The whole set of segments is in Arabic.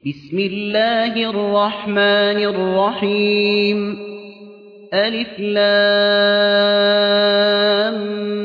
بسم الله الرحمن الرحيم ألف لام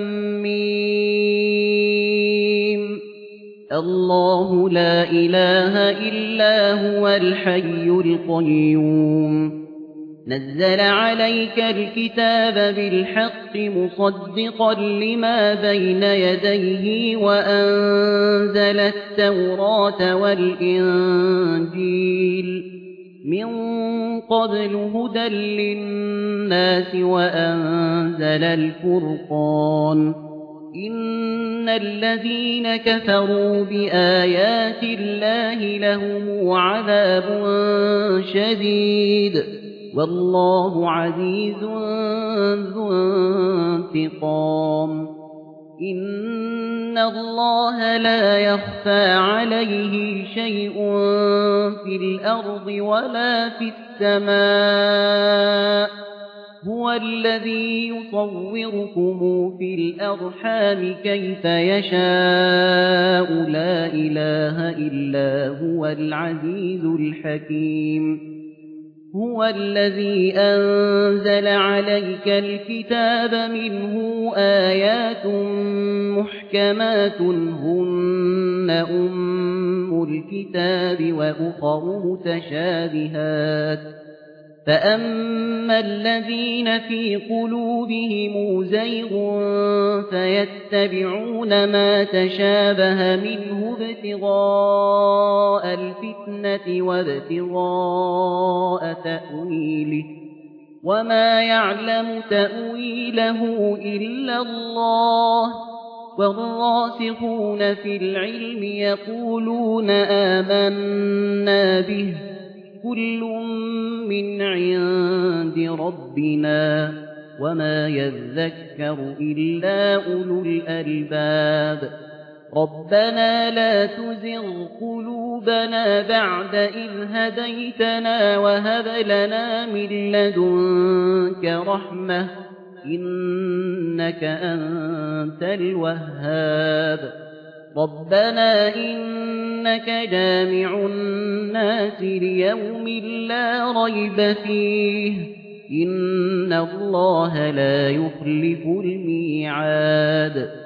ميم الله لا إله إلا هو الحي القيوم نزل عليك الكتاب بالحق مصدقا لما بين يديه وأنزل التوراة والإنجيل من قبل هدى للناس وأنزل الفرقان إن الذين كفروا بآيات الله لهم عذاب شديد والله عزيز ذو انتقام إن الله لا يخفى عليه شيء في الأرض ولا في السماء هو الذي يصوركم في الأرحام كيف يشاء لا إله إلا هو العزيز الحكيم هو الذي أنزل عليك الكتاب منه آيات محكمات هن أم الكتاب وأخر متشابهات فأما الذين في قلوبهم زيغ فيتبعون ما تشابه منه ابتغاء الفتنة وابتغاء تأويله وما يعلم تأويله إلا الله والراسخون في العلم يقولون آمنا به كل من عند ربنا وما يذكر إلا أولو الألباب ربنا لا تزغ قلوبنا بعد إذ هديتنا وهب لنا من لدنك رحمة إنك أنت الوهاب ربنا إنك جامع الناس ليوم لا ريب فيه إن الله لا يخلف الميعاد